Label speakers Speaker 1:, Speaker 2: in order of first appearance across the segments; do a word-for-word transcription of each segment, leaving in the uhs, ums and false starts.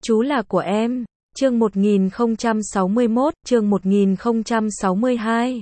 Speaker 1: Chú là của em. Chương một nghìn không trăm sáu mươi mốt, chương một nghìn không trăm sáu mươi hai.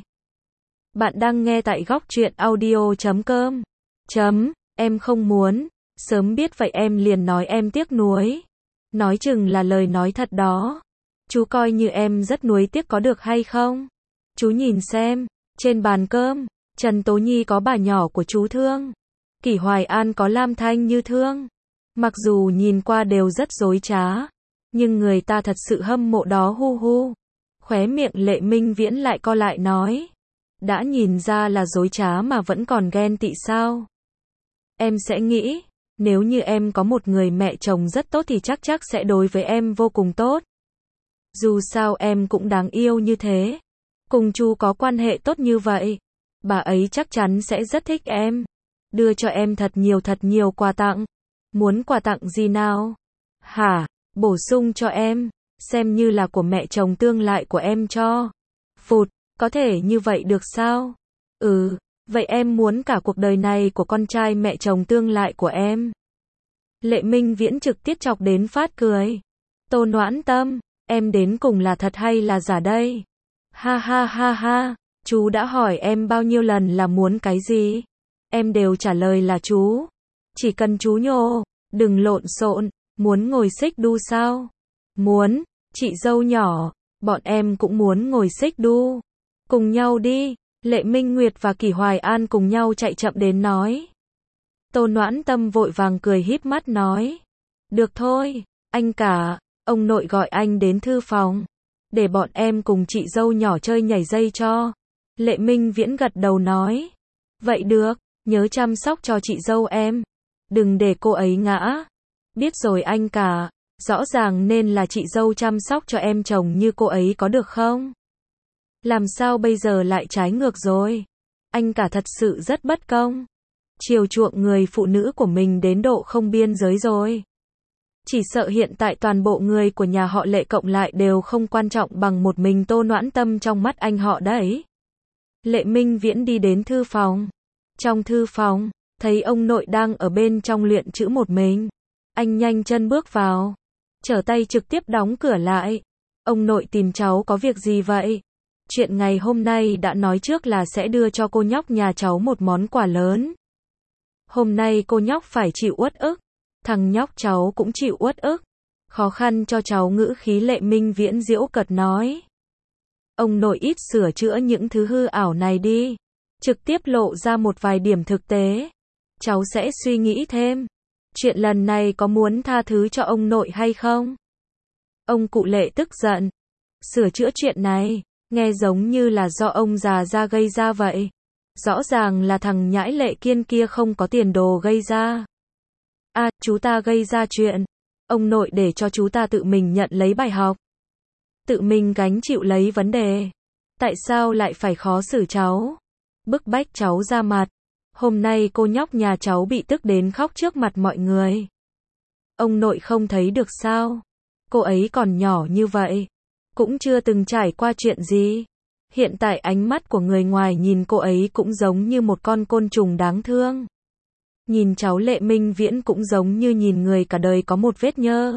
Speaker 1: Bạn đang nghe tại góc truyện audio chấm com. Chấm, em không muốn. Sớm biết vậy em liền nói em tiếc nuối. Nói chừng là lời nói thật đó. Chú coi như em rất nuối tiếc có được hay không? Chú nhìn xem, trên bàn cơm, Trần Tố Nhi có bà nhỏ của chú thương. Kỷ Hoài An có Lam Thanh Như thương. Mặc dù nhìn qua đều rất dối trá, nhưng người ta thật sự hâm mộ đó hu hu. Khóe miệng Lệ Minh Viễn lại co lại nói. Đã nhìn ra là dối trá mà vẫn còn ghen tị sao? Em sẽ nghĩ, nếu như em có một người mẹ chồng rất tốt thì chắc chắc sẽ đối với em vô cùng tốt. Dù sao em cũng đáng yêu như thế. Cùng chú có quan hệ tốt như vậy. Bà ấy chắc chắn sẽ rất thích em. Đưa cho em thật nhiều thật nhiều quà tặng. Muốn quà tặng gì nào? Hả? Bổ sung cho em. Xem như là của mẹ chồng tương lai của em cho. Phụt, có thể như vậy được sao? Ừ, vậy em muốn cả cuộc đời này của con trai mẹ chồng tương lai của em. Lệ Minh Viễn trực tiếp chọc đến phát cười. Tô Noãn Tâm, em đến cùng là thật hay là giả đây? Ha ha ha ha, chú đã hỏi em bao nhiêu lần là muốn cái gì? Em đều trả lời là chú. Chỉ cần chú nhô, đừng lộn xộn. Muốn ngồi xích đu sao? Muốn, chị dâu nhỏ, bọn em cũng muốn ngồi xích đu. Cùng nhau đi. Lệ Minh Nguyệt và Kỷ Hoài An cùng nhau chạy chậm đến nói. Tô Noãn Tâm vội vàng cười híp mắt nói. Được thôi, anh cả, ông nội gọi anh đến thư phòng. Để bọn em cùng chị dâu nhỏ chơi nhảy dây cho. Lệ Minh Viễn gật đầu nói. Vậy được, nhớ chăm sóc cho chị dâu em. Đừng để cô ấy ngã. Biết rồi anh cả, rõ ràng nên là chị dâu chăm sóc cho em chồng như cô ấy có được không? Làm sao bây giờ lại trái ngược rồi? Anh cả thật sự rất bất công. Chiều chuộng người phụ nữ của mình đến độ không biên giới rồi. Chỉ sợ hiện tại toàn bộ người của nhà họ Lệ cộng lại đều không quan trọng bằng một mình Tô Noãn Tâm trong mắt anh họ đấy. Lệ Minh Viễn đi đến thư phòng. Trong thư phòng, thấy ông nội đang ở bên trong luyện chữ một mình. Anh nhanh chân bước vào. Trở tay trực tiếp đóng cửa lại. Ông nội tìm cháu có việc gì vậy? Chuyện ngày hôm nay đã nói trước là sẽ đưa cho cô nhóc nhà cháu một món quà lớn. Hôm nay cô nhóc phải chịu uất ức. Thằng nhóc cháu cũng chịu uất ức. Khó khăn cho cháu ngữ khí Lệ Minh Viễn giễu cợt nói. Ông nội ít sửa chữa những thứ hư ảo này đi. Trực tiếp lộ ra một vài điểm thực tế. Cháu sẽ suy nghĩ thêm. Chuyện lần này có muốn tha thứ cho ông nội hay không? Ông cụ Lệ tức giận. Sửa chữa chuyện này, nghe giống như là do ông già ra gây ra vậy. Rõ ràng là thằng nhãi Lệ Kiên kia không có tiền đồ gây ra. À, chú ta gây ra chuyện. Ông nội để cho chú ta tự mình nhận lấy bài học. Tự mình gánh chịu lấy vấn đề. Tại sao lại phải khó xử cháu? Bức bách cháu ra mặt. Hôm nay cô nhóc nhà cháu bị tức đến khóc trước mặt mọi người. Ông nội không thấy được sao? Cô ấy còn nhỏ như vậy. Cũng chưa từng trải qua chuyện gì. Hiện tại ánh mắt của người ngoài nhìn cô ấy cũng giống như một con côn trùng đáng thương. Nhìn cháu Lệ Minh Viễn cũng giống như nhìn người cả đời có một vết nhơ.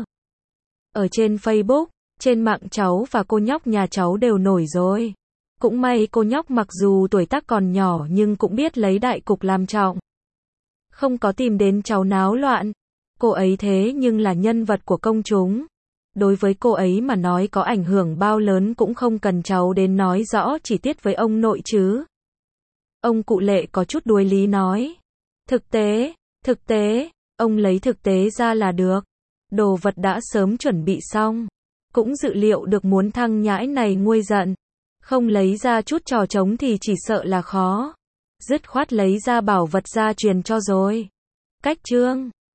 Speaker 1: Ở trên Facebook, trên mạng cháu và cô nhóc nhà cháu đều nổi rồi. Cũng may cô nhóc mặc dù tuổi tác còn nhỏ nhưng cũng biết lấy đại cục làm trọng. Không có tìm đến cháu náo loạn. Cô ấy thế nhưng là nhân vật của công chúng. Đối với cô ấy mà nói có ảnh hưởng bao lớn cũng không cần cháu đến nói rõ chi tiết với ông nội chứ. Ông cụ Lệ có chút đuối lý nói. Thực tế, thực tế, ông lấy thực tế ra là được. Đồ vật đã sớm chuẩn bị xong. Cũng dự liệu được muốn thằng nhãi này nguôi giận. Không lấy ra chút trò trống thì chỉ sợ là khó. Dứt khoát lấy ra bảo vật gia truyền cho rồi. Cách chương.